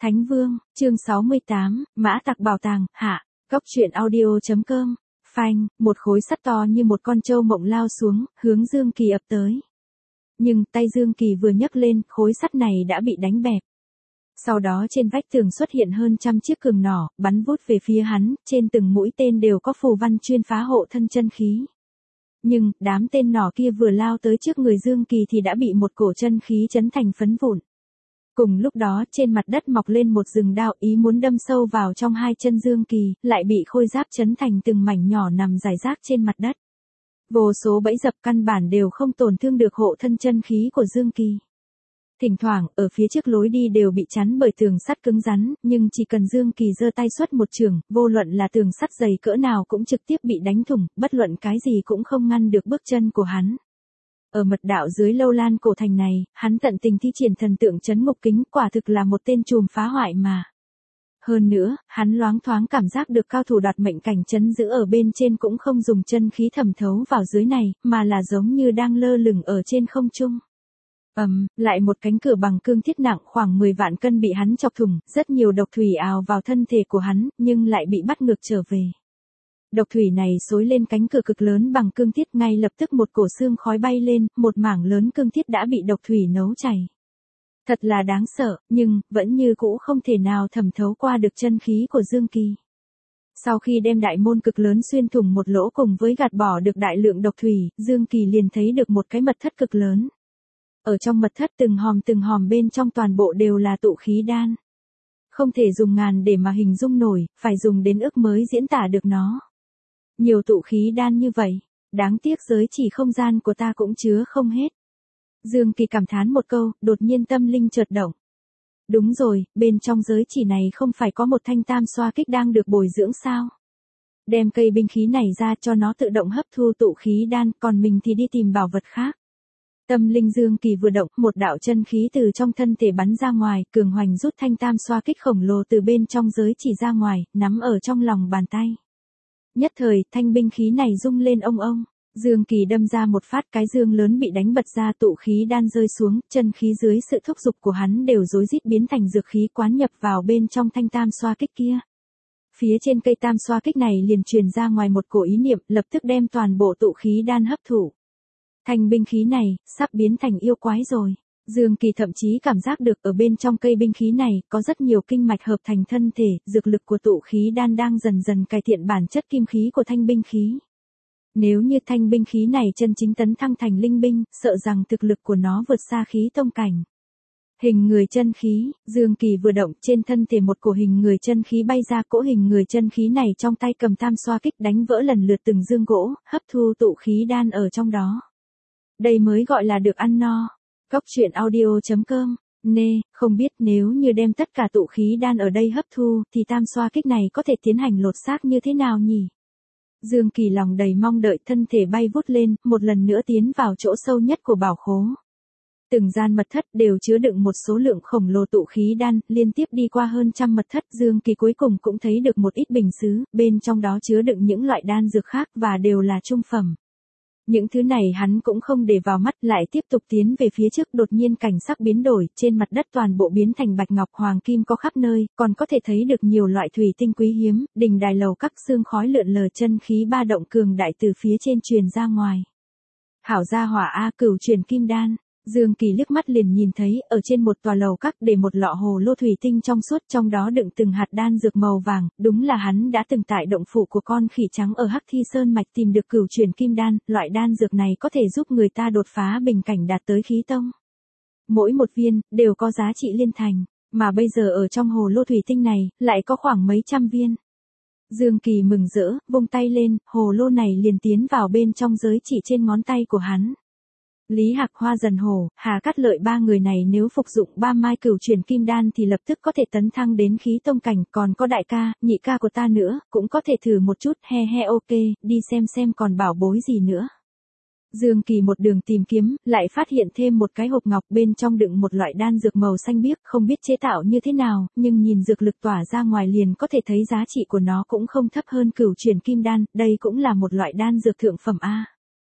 Thánh Vương, chương 68, Mã Tặc Bảo Tàng, hạ, Góc truyện audio.com, phanh, một khối sắt to như một con trâu mộng lao xuống, hướng Dương Kỳ ập tới. Nhưng tay Dương Kỳ vừa nhấc lên, khối sắt này đã bị đánh bẹp. Sau đó trên vách tường xuất hiện hơn trăm chiếc cường nỏ, bắn vút về phía hắn, trên từng mũi tên đều có phù văn chuyên phá hộ thân chân khí. Nhưng, đám tên nỏ kia vừa lao tới trước người Dương Kỳ thì đã bị một cổ chân khí chấn thành phấn vụn. Cùng lúc đó trên mặt đất mọc lên một rừng đao ý muốn đâm sâu vào trong hai chân Dương Kỳ, lại bị khôi giáp chấn thành từng mảnh nhỏ nằm rải rác trên mặt đất. Vô số bẫy dập căn bản đều không tổn thương được hộ thân chân khí của Dương Kỳ. Thỉnh thoảng, ở phía trước lối đi đều bị chắn bởi tường sắt cứng rắn, nhưng chỉ cần Dương Kỳ giơ tay xuất một chưởng, vô luận là tường sắt dày cỡ nào cũng trực tiếp bị đánh thủng, bất luận cái gì cũng không ngăn được bước chân của hắn. Ở mật đạo dưới lâu lan cổ thành này, hắn tận tình thi triển thần tượng chấn ngục kính, quả thực là một tên trùm phá hoại mà. Hơn nữa, hắn loáng thoáng cảm giác được cao thủ đoạt mệnh cảnh chấn giữ ở bên trên cũng không dùng chân khí thẩm thấu vào dưới này, mà là giống như đang lơ lửng ở trên không trung. Lại một cánh cửa bằng cương thiết nặng khoảng 10 vạn cân bị hắn chọc thủng, rất nhiều độc thủy ào vào thân thể của hắn, nhưng lại bị bắt ngược trở về. Độc thủy này xối lên cánh cửa cực lớn bằng cương thiết, ngay lập tức một cổ xương khói bay lên, một mảng lớn cương thiết đã bị độc thủy nấu chảy. Thật là đáng sợ, nhưng, vẫn như cũ không thể nào thẩm thấu qua được chân khí của Dương Kỳ. Sau khi đem đại môn cực lớn xuyên thủng một lỗ cùng với gạt bỏ được đại lượng độc thủy, Dương Kỳ liền thấy được một cái mật thất cực lớn. Ở trong mật thất từng hòm bên trong toàn bộ đều là tụ khí đan. Không thể dùng ngàn để mà hình dung nổi, phải dùng đến ức mới diễn tả được nó. Nhiều tụ khí đan như vậy, đáng tiếc giới chỉ không gian của ta cũng chứa không hết. Dương Kỳ cảm thán một câu, đột nhiên tâm linh chợt động. Đúng rồi, bên trong giới chỉ này không phải có một thanh tam xoa kích đang được bồi dưỡng sao? Đem cây binh khí này ra cho nó tự động hấp thu tụ khí đan, còn mình thì đi tìm bảo vật khác. Tâm linh Dương Kỳ vừa động, một đạo chân khí từ trong thân thể bắn ra ngoài, cường hoành rút thanh tam xoa kích khổng lồ từ bên trong giới chỉ ra ngoài, nắm ở trong lòng bàn tay. Nhất thời, thanh binh khí này rung lên ông. Dương Kỳ đâm ra một phát, cái dương lớn bị đánh bật ra, tụ khí đan rơi xuống, chân khí dưới sự thúc giục của hắn đều rối rít biến thành dược khí quán nhập vào bên trong thanh tam xoa kích kia. Phía trên cây tam xoa kích này liền truyền ra ngoài một cổ ý niệm, lập tức đem toàn bộ tụ khí đan hấp thụ. Thanh binh khí này, sắp biến thành yêu quái rồi. Dương Kỳ thậm chí cảm giác được ở bên trong cây binh khí này, có rất nhiều kinh mạch hợp thành thân thể, dược lực của tụ khí đan đang dần dần cải thiện bản chất kim khí của thanh binh khí. Nếu như thanh binh khí này chân chính tấn thăng thành linh binh, sợ rằng thực lực của nó vượt xa khí tông cảnh. Hình người chân khí, Dương Kỳ vừa động, trên thân thể một cổ hình người chân khí bay ra, cỗ hình người chân khí này trong tay cầm tam xoa kích đánh vỡ lần lượt từng dương gỗ, hấp thu tụ khí đan ở trong đó. Đây mới gọi là được ăn no. Góc truyện audio.com, không biết nếu như đem tất cả tụ khí đan ở đây hấp thu, thì tam xoa kích này có thể tiến hành lột xác như thế nào nhỉ? Dương Kỳ lòng đầy mong đợi, thân thể bay vút lên, một lần nữa tiến vào chỗ sâu nhất của bảo khố. Từng gian mật thất đều chứa đựng một số lượng khổng lồ tụ khí đan, liên tiếp đi qua hơn trăm mật thất, Dương Kỳ cuối cùng cũng thấy được một ít bình sứ, bên trong đó chứa đựng những loại đan dược khác và đều là trung phẩm. Những thứ này hắn cũng không để vào mắt, lại tiếp tục tiến về phía trước, đột nhiên cảnh sắc biến đổi, trên mặt đất toàn bộ biến thành bạch ngọc hoàng kim có khắp nơi, còn có thể thấy được nhiều loại thủy tinh quý hiếm, đình đài lầu các, sương khói lượn lờ, chân khí ba động cường đại từ phía trên truyền ra ngoài. Hảo gia hỏa a, cửu truyền kim đan. Dương Kỳ liếc mắt liền nhìn thấy, ở trên một tòa lầu các để một lọ hồ lô thủy tinh trong suốt, trong đó đựng từng hạt đan dược màu vàng, đúng là hắn đã từng tại động phủ của con khỉ trắng ở Hắc Thi Sơn mạch tìm được cửu truyền kim đan, loại đan dược này có thể giúp người ta đột phá bình cảnh đạt tới khí tông. Mỗi một viên, đều có giá trị liên thành, mà bây giờ ở trong hồ lô thủy tinh này, lại có khoảng mấy trăm viên. Dương Kỳ mừng rỡ, vung tay lên, hồ lô này liền tiến vào bên trong giới chỉ trên ngón tay của hắn. Lý Hạc, Hoa Dần Hổ, Hà Cát Lợi, ba người này nếu phục dụng 3 mai cửu truyền kim đan thì lập tức có thể tấn thăng đến khí tông cảnh, còn có đại ca, nhị ca của ta nữa, cũng có thể thử một chút, ok, đi xem còn bảo bối gì nữa. Dương Kỳ một đường tìm kiếm, lại phát hiện thêm một cái hộp ngọc, bên trong đựng một loại đan dược màu xanh biếc, không biết chế tạo như thế nào, nhưng nhìn dược lực tỏa ra ngoài liền có thể thấy giá trị của nó cũng không thấp hơn cửu truyền kim đan, đây cũng là một loại đan dược thượng phẩm a.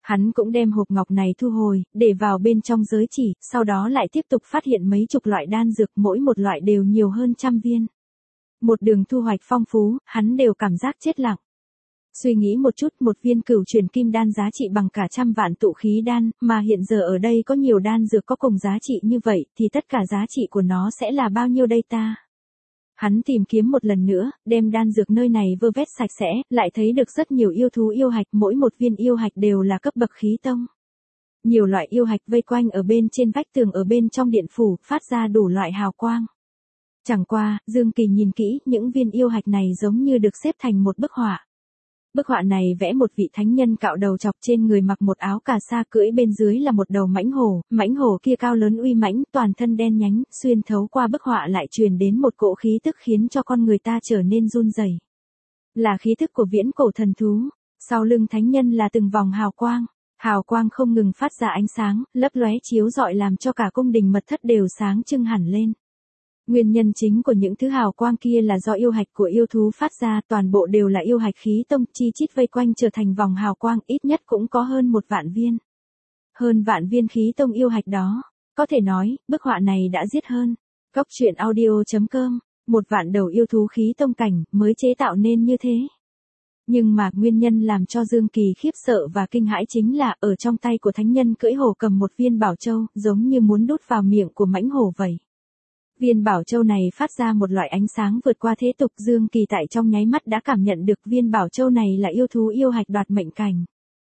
Hắn cũng đem hộp ngọc này thu hồi, để vào bên trong giới chỉ, sau đó lại tiếp tục phát hiện mấy chục loại đan dược, mỗi một loại đều nhiều hơn 100 viên. Một đường thu hoạch phong phú, hắn đều cảm giác chết lặng. Suy nghĩ một chút, một viên cửu chuyển kim đan giá trị bằng cả 100 vạn tụ khí đan, mà hiện giờ ở đây có nhiều đan dược có cùng giá trị như vậy, thì tất cả giá trị của nó sẽ là bao nhiêu đây ta? Hắn tìm kiếm một lần nữa, đem đan dược nơi này vơ vét sạch sẽ, lại thấy được rất nhiều yêu thú yêu hạch, mỗi một viên yêu hạch đều là cấp bậc khí tông. Nhiều loại yêu hạch vây quanh ở bên trên vách tường ở bên trong điện phủ, phát ra đủ loại hào quang. Chẳng qua, Dương Kỳ nhìn kỹ, những viên yêu hạch này giống như được xếp thành một bức họa. Bức họa này vẽ một vị thánh nhân cạo đầu chọc, trên người mặc một áo cà sa, cưỡi bên dưới là một đầu mãnh hổ kia cao lớn uy mãnh, toàn thân đen nhánh, xuyên thấu qua bức họa lại truyền đến một cỗ khí tức khiến cho con người ta trở nên run rẩy. Là khí tức của viễn cổ thần thú, sau lưng thánh nhân là từng vòng hào quang không ngừng phát ra ánh sáng, lấp lóe chiếu rọi làm cho cả cung đình mật thất đều sáng trưng hẳn lên. Nguyên nhân chính của những thứ hào quang kia là do yêu hạch của yêu thú phát ra, toàn bộ đều là yêu hạch khí tông, chi chít vây quanh trở thành vòng hào quang, ít nhất cũng có hơn 1 vạn viên. Hơn vạn viên khí tông yêu hạch đó, có thể nói, bức họa này đã giết hơn. Cốc truyện audio.com, 1 vạn đầu yêu thú khí tông cảnh mới chế tạo nên như thế. Nhưng mà nguyên nhân làm cho Dương Kỳ khiếp sợ và kinh hãi chính là ở trong tay của thánh nhân cưỡi hổ cầm một viên bảo châu, giống như muốn đút vào miệng của mãnh hổ vậy. Viên bảo châu này phát ra một loại ánh sáng vượt qua thế tục, Dương Kỳ tại trong nháy mắt đã cảm nhận được viên bảo châu này là yêu thú yêu hạch đoạt mệnh cảnh.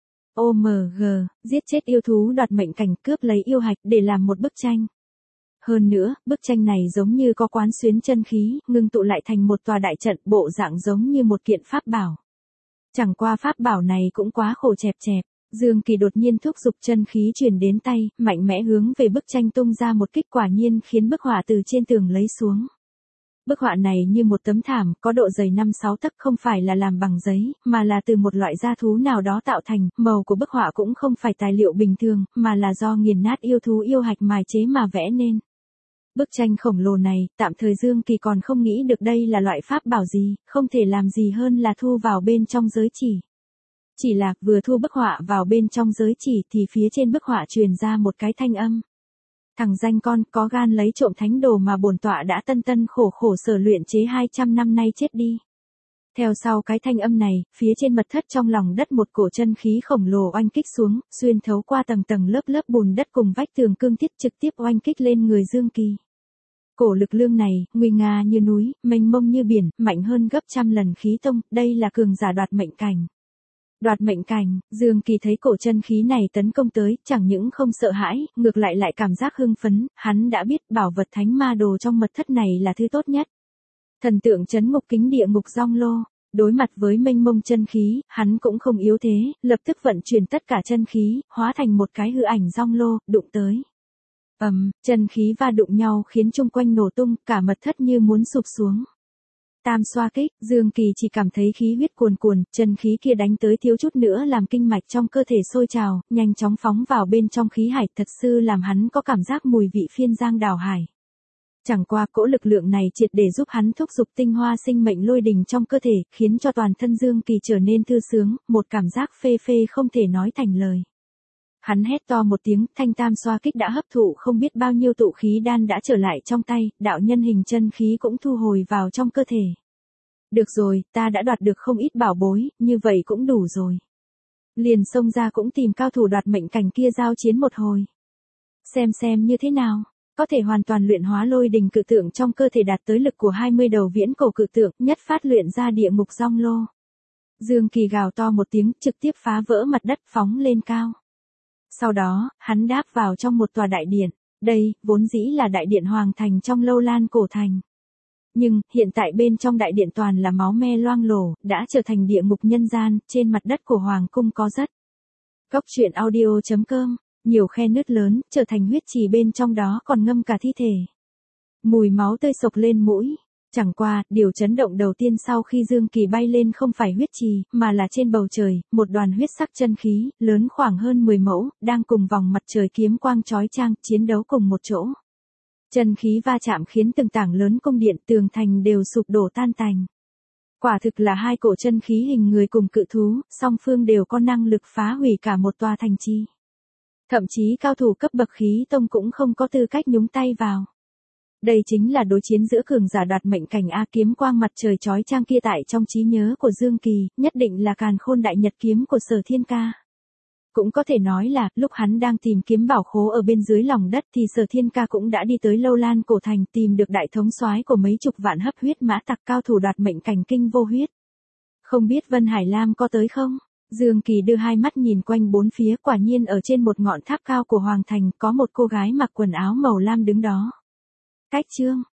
OMG, giết chết yêu thú đoạt mệnh cảnh, cướp lấy yêu hạch để làm một bức tranh. Hơn nữa, bức tranh này giống như có quán xuyến chân khí, ngưng tụ lại thành một tòa đại trận, bộ dạng giống như một kiện pháp bảo. Chẳng qua pháp bảo này cũng quá khổ chẹp. Dương Kỳ đột nhiên thúc giục chân khí truyền đến tay, mạnh mẽ hướng về bức tranh tung ra một kích, quả nhiên khiến bức họa từ trên tường lấy xuống. Bức họa này như một tấm thảm, có độ dày 5-6 tấc, không phải là làm bằng giấy, mà là từ một loại gia thú nào đó tạo thành, màu của bức họa cũng không phải tài liệu bình thường, mà là do nghiền nát yêu thú yêu hạch mài chế mà vẽ nên. Bức tranh khổng lồ này, tạm thời Dương Kỳ còn không nghĩ được đây là loại pháp bảo gì, không thể làm gì hơn là thu vào bên trong giới chỉ. Chỉ là vừa thu bức họa vào bên trong giới chỉ thì phía trên bức họa truyền ra một cái thanh âm. Thằng danh con, có gan lấy trộm thánh đồ mà bổn tọa đã tân khổ sở luyện chế 200 năm nay, chết đi. Theo sau cái thanh âm này, phía trên mật thất trong lòng đất một cổ chân khí khổng lồ oanh kích xuống, xuyên thấu qua tầng lớp bùn đất cùng vách tường cương thiết, trực tiếp oanh kích lên người Dương Kỳ. Cổ lực lượng này, nguy nga như núi, mênh mông như biển, mạnh hơn gấp 100 lần khí tông, đây là cường giả đoạt mệnh cảnh. Đoạt mệnh cảnh, Dương Kỳ thấy cổ chân khí này tấn công tới, chẳng những không sợ hãi, ngược lại cảm giác hưng phấn, hắn đã biết bảo vật thánh ma đồ trong mật thất này là thứ tốt nhất. Thần tượng trấn ngục kính địa ngục Giong Lô, đối mặt với mênh mông chân khí, hắn cũng không yếu thế, lập tức vận chuyển tất cả chân khí, hóa thành một cái hư ảnh Giong Lô, đụng tới. Chân khí va đụng nhau khiến chung quanh nổ tung, cả mật thất như muốn sụp xuống. Tam xoa kích, Dương Kỳ chỉ cảm thấy khí huyết cuồn, chân khí kia đánh tới thiếu chút nữa làm kinh mạch trong cơ thể sôi trào, nhanh chóng phóng vào bên trong khí hải, thật sự làm hắn có cảm giác mùi vị phiên giang đảo hải. Chẳng qua cỗ lực lượng này triệt để giúp hắn thúc giục tinh hoa sinh mệnh lôi đình trong cơ thể, khiến cho toàn thân Dương Kỳ trở nên thư sướng, một cảm giác phê không thể nói thành lời. Hắn hét to một tiếng, thanh tam xoa kích đã hấp thụ không biết bao nhiêu tụ khí đan đã trở lại trong tay, đạo nhân hình chân khí cũng thu hồi vào trong cơ thể. Được rồi, ta đã đoạt được không ít bảo bối, như vậy cũng đủ rồi. Liền xông ra cũng tìm cao thủ đoạt mệnh cảnh kia giao chiến một hồi. Xem như thế nào, có thể hoàn toàn luyện hóa lôi đình cự tượng trong cơ thể đạt tới lực của 20 đầu viễn cổ cự tượng, nhất phát luyện ra địa ngục Giong Lô. Dương Kỳ gào to một tiếng, trực tiếp phá vỡ mặt đất phóng lên cao. Sau đó, hắn đáp vào trong một tòa đại điện. Đây, vốn dĩ là đại điện hoàng thành trong Lâu Lan cổ thành. Nhưng, hiện tại bên trong đại điện toàn là máu me loang lổ, đã trở thành địa ngục nhân gian, trên mặt đất của hoàng cung có rất. Cốc truyện audio.com, nhiều khe nứt lớn, trở thành huyết trì, bên trong đó còn ngâm cả thi thể. Mùi máu tươi sộc lên mũi. Chẳng qua, điều chấn động đầu tiên sau khi Dương Kỳ bay lên không phải huyết trì, mà là trên bầu trời, một đoàn huyết sắc chân khí, lớn khoảng hơn 10 mẫu, đang cùng vòng mặt trời kiếm quang chói chang, chiến đấu cùng một chỗ. Chân khí va chạm khiến từng tảng lớn cung điện tường thành đều sụp đổ tan tành. Quả thực là hai cổ chân khí hình người cùng cự thú, song phương đều có năng lực phá hủy cả một tòa thành trì. Thậm chí cao thủ cấp bậc khí tông cũng không có tư cách nhúng tay vào. Đây chính là đối chiến giữa cường giả đoạt mệnh cảnh A, kiếm quang mặt trời chói chang kia tại trong trí nhớ của Dương Kỳ, nhất định là càn khôn đại nhật kiếm của Sở Thiên Ca. Cũng có thể nói là, lúc hắn đang tìm kiếm bảo khố ở bên dưới lòng đất thì Sở Thiên Ca cũng đã đi tới Lâu Lan cổ thành, tìm được đại thống soái của mấy chục vạn hấp huyết mã tặc cao thủ đoạt mệnh cảnh Kinh Vô Huyết. Không biết Vân Hải Lam có tới không? Dương Kỳ đưa hai mắt nhìn quanh bốn phía, quả nhiên ở trên một ngọn tháp cao của Hoàng thành có một cô gái mặc quần áo màu lam đứng đó. Cách chương